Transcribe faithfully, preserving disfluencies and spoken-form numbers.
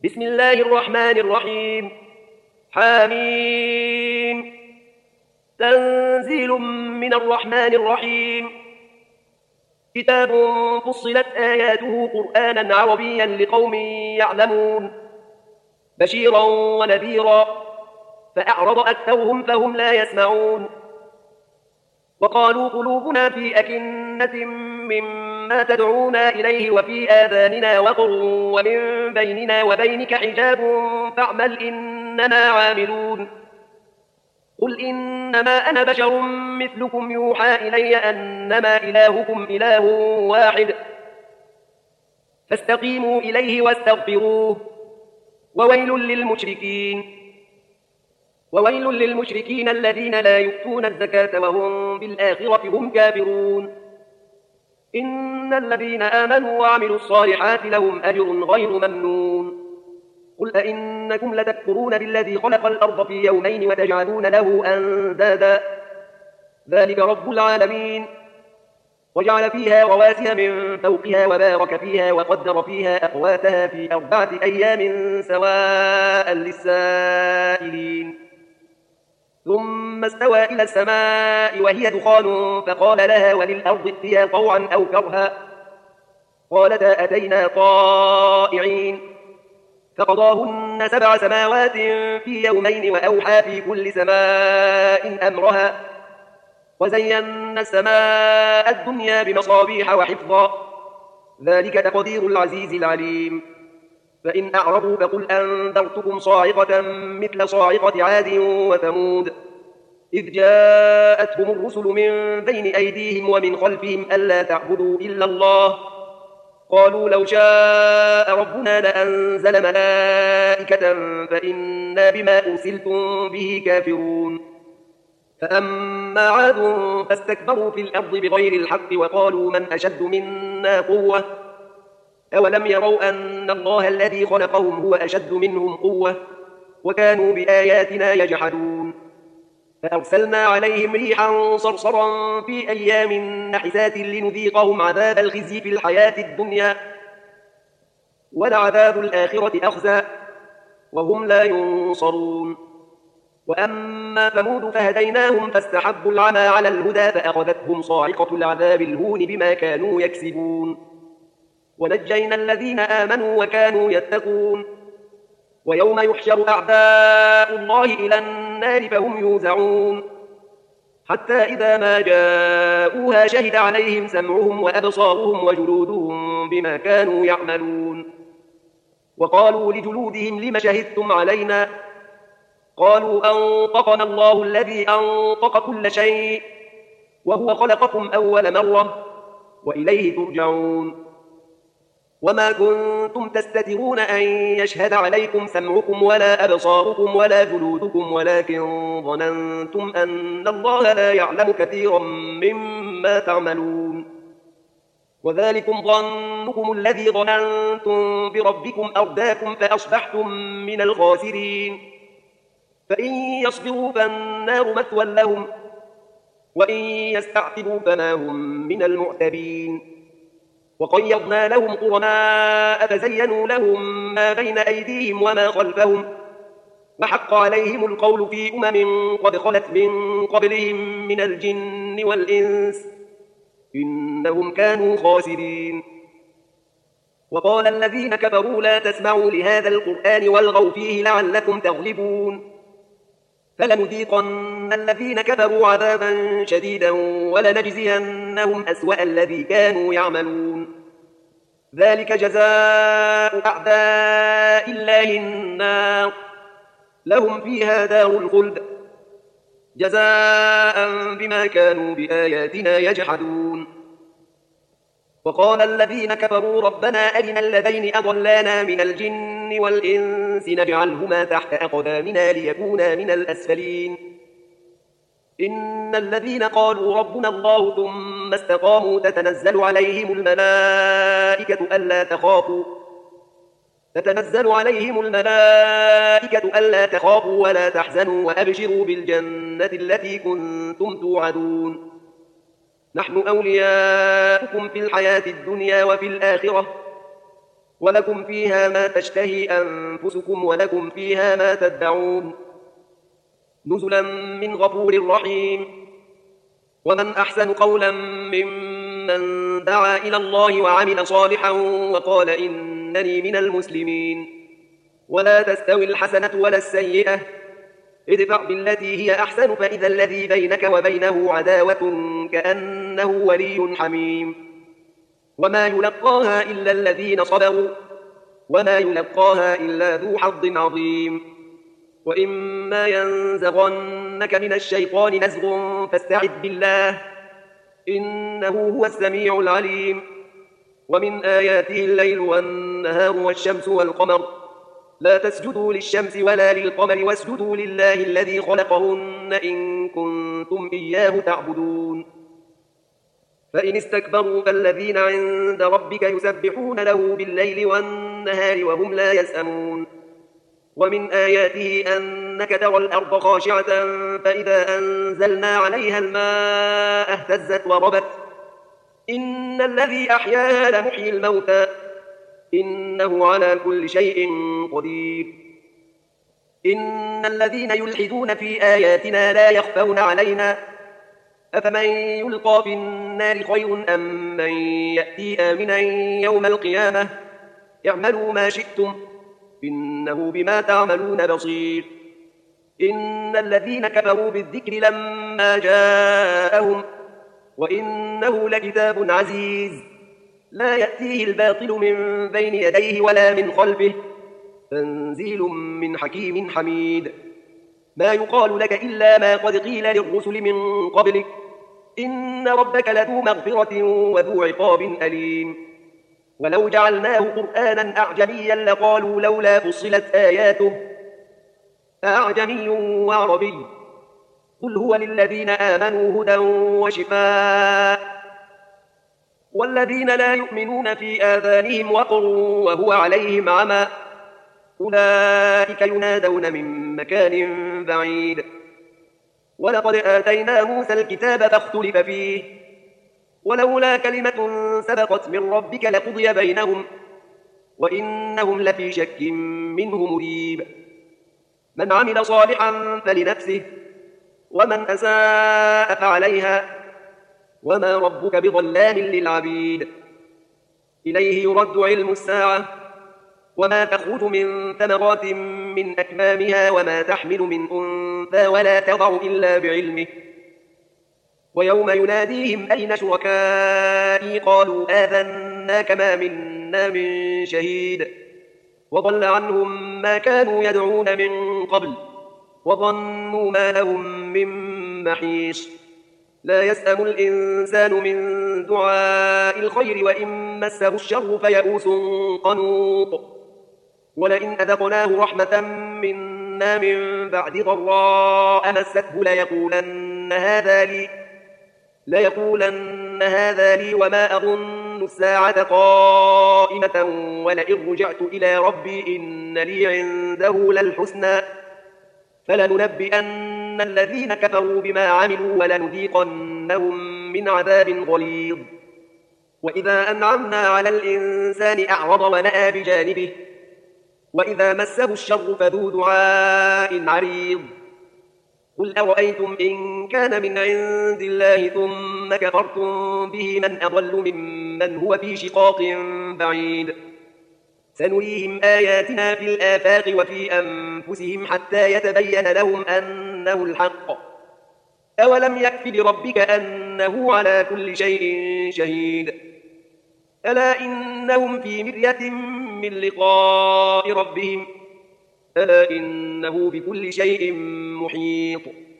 بسم الله الرحمن الرحيم. حامين. تنزيل من الرحمن الرحيم. كتاب فصلت آياته قرآنا عربيا لقوم يعلمون بشيرا ونذيرا فأعرض أكثرهم فهم لا يسمعون. وقالوا قلوبنا في أكنة مما تدعونا إليه وفي آذاننا وقر ومن بيننا وبينك حجاب فاعمل إننا عاملون. قل إنما أنا بشر مثلكم يوحى إلي أنما إلهكم إله واحد فاستقيموا إليه واستغفروه وويل للمشركين وويل للمشركين الذين لا يؤتون الزكاة وهم بالآخرة هم كافرون. إن الذين آمنوا وعملوا الصالحات لهم أجر غير ممنون. قل أئنكم لتكفرون بالذي خلق الأرض في يومين وتجعلون له أندادا ذلك رب العالمين. وجعل فيها رواسي من فوقها وبارك فيها وقدر فيها أقواتها في أربعة أيام سواء للسائلين. ثم استوى إلى السماء وهي دخان فقال لها وللأرض ائتيا طوعا أو كرها قالتا أتينا طائعين. فقضاهن سبع سماوات في يومين وأوحى في كل سماء أمرها وزينا السماء الدنيا بمصابيح وحفظا ذلك تقدير العزيز العليم. فإن أعرضوا فقل أنذرتكم صاعقة مثل صاعقة عاد وثمود إذ جاءتهم الرسل من بين أيديهم ومن خلفهم ألا تعبدوا إلا الله قالوا لو شاء ربنا لأنزل ملائكة فإنا بما أرسلتم به كافرون. فأما عاد فاستكبروا في الأرض بغير الحق وقالوا من أشد منا قوة أولم يروا أن الله الذي خلقهم هو أشد منهم قوة وكانوا بآياتنا يجحدون. فأرسلنا عليهم ريحا صرصرا في أيام نحسات لنذيقهم عذاب الخزي في الحياة الدنيا ولعذاب الآخرة أخزى وهم لا ينصرون. وأما ثمود فهديناهم فاستحبوا العمى على الهدى فأخذتهم صاعقة العذاب الهون بما كانوا يكسبون. ونجينا الذين آمنوا وكانوا يتقون. ويوم يحشر أعداء الله إلى النار فهم يوزعون حتى إذا ما جاءوها شهد عليهم سمعهم وأبصارهم وجلودهم بما كانوا يعملون. وقالوا لجلودهم لم شهدتم علينا قالوا أنطقنا الله الذي أنطق كل شيء وهو خلقكم أول مرة وإليه ترجعون. وما كنتم تستترون أن يشهد عليكم سمعكم ولا أبصاركم ولا جلودكم ولكن ظننتم أن الله لا يعلم كثيرا مما تعملون. وذلكم ظنكم الذي ظننتم بربكم أرداكم فأصبحتم من الخاسرين. فإن يصبروا فالنار مثوى لهم وإن يستعتبوا فما هم من المعتبين. وقيضنا لهم قرناء فزينوا لهم ما بين أيديهم وما خلفهم وحق عليهم القول في أمم قد خلت من قبلهم من الجن والإنس إنهم كانوا خاسرين. وقال الذين كفروا لا تسمعوا لهذا القرآن والغوا فيه لعلكم تغلبون. فلنذيقن الذين كفروا عذابا شديدا ولنجزينهم أسوأ الذي كانوا يعملون. ذلك جزاء أعداء الله النار لهم فيها دار الخلد جزاء بما كانوا بآياتنا يجحدون. وقال الذين كفروا ربنا أرنا الذين أضلانا من الجن والإنس نجعلهما تحت أقدامنا ليكونا من الأسفلين. إن الذين قالوا ربنا الله ثم استقاموا تتنزل عليهم الملائكة ألا تخافوا تتنزل عليهم الملائكة ألا تخافوا ولا تحزنوا وأبشروا بالجنة التي كنتم توعدون. نحن أولياؤكم في الحياة الدنيا وفي الآخرة ولكم فيها ما تشتهي أنفسكم ولكم فيها ما تدعون نزلا من غفور رحيم. ومن أحسن قولا ممن دعا إلى الله وعمل صالحا وقال إنني من المسلمين. ولا تستوي الحسنة ولا السيئة، ادفع بالتي هي أحسن فإذا الذي بينك وبينه عداوة كأنه ولي حميم. وما يلقاها إلا الذين صبروا وما يلقاها إلا ذو حظ عظيم. وإما ينزغنك من الشيطان نزغ فاستعذ بالله إنه هو السميع العليم. ومن آياته الليل والنهار والشمس والقمر لا تسجدوا للشمس ولا للقمر واسجدوا لله الذي خلقهن إن كنتم إياه تعبدون. فإن استكبروا فالذين عند ربك يسبحون له بالليل والنهار وهم لا يسأمون. ومن آياته أنك ترى الأرض خاشعة فإذا أنزلنا عليها الماء اهتزت وربت إن الذي أحياها لمحيي الموتى إنه على كل شيء قدير. إن الذين يلحدون في آياتنا لا يخفون علينا أفمن يلقى في النار خير أم من يأتي آمنا يوم القيامة اعملوا ما شئتم إنه بما تعملون بصير. إن الذين كفروا بالذكر لما جاءهم وإنه لكتاب عزيز لا يأتيه الباطل من بين يديه ولا من خلفه تنزيل من حكيم حميد. ما يقال لك إلا ما قد قيل للرسل من قبلك إن ربك لذو مغفرة وذو عقاب أليم. ولو جعلناه قرآنا أعجميا لقالوا لولا فصلت آياته أعجمي وعربي قل هو للذين آمنوا هدى وشفاء والذين لا يؤمنون في آذانهم وقر وهو عليهم عمى أولئك ينادون من مكان بعيد. ولقد آتينا موسى الكتاب فاختلف فيه ولولا كلمة سبقت من ربك لقضي بينهم وإنهم لفي شك منه مريب. من عمل صالحا فلنفسه ومن أساء فعليها وما ربك بظلام للعبيد. إليه يرد علم الساعة وما تخرج من ثمرات من أكمامها وما تحمل من أنثى ولا تضع إلا بعلمه. ويوم يناديهم أين شركائي قالوا آذناك ما منا من شهيد وضل عنهم ما كانوا يدعون من قبل وظنوا ما لهم من محيص. لا يسأم الإنسان من دعاء الخير وإن مسه الشر فيئوس قنوط. ولئن أذقناه رحمة منا من بعد ضراء مسته ليقولن هذا لي ليقولن هذا لي وما أظن الساعة قائمة ولئن رجعت إلى ربي إن لي عنده للحسنى فلننبئن الذين كفروا بما عملوا ولنذيقنهم من عذاب غليظ. وإذا أنعمنا على الإنسان أعرض ونأى بجانبه وإذا مسه الشر فذو دعاء عريض. قل أرأيتم إن كان من عند الله ثم كفرتم به من أضل ممن هو في شقاق بعيد. سنريهم آياتنا في الآفاق وفي أنفسهم حتى يتبين لهم أنه الحق. أولم يكف بربك أنه على كل شيء شهيد. ألا إنهم في مرية من لقاء ربهم ألا إنه بكل شيء محيط.